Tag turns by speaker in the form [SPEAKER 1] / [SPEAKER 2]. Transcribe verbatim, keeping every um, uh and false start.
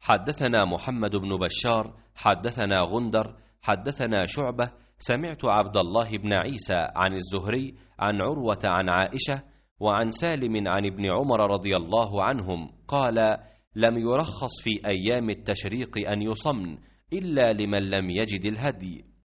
[SPEAKER 1] حدثنا محمد بن بشار حدثنا غندر حدثنا شعبة سمعت عبد الله بن عيسى عن الزهري عن عروة عن عائشة وعن سالم عن ابن عمر رضي الله عنهم قال: لم يرخص في أيام التشريق أن يصمن إلا لمن لم يجد الهدي،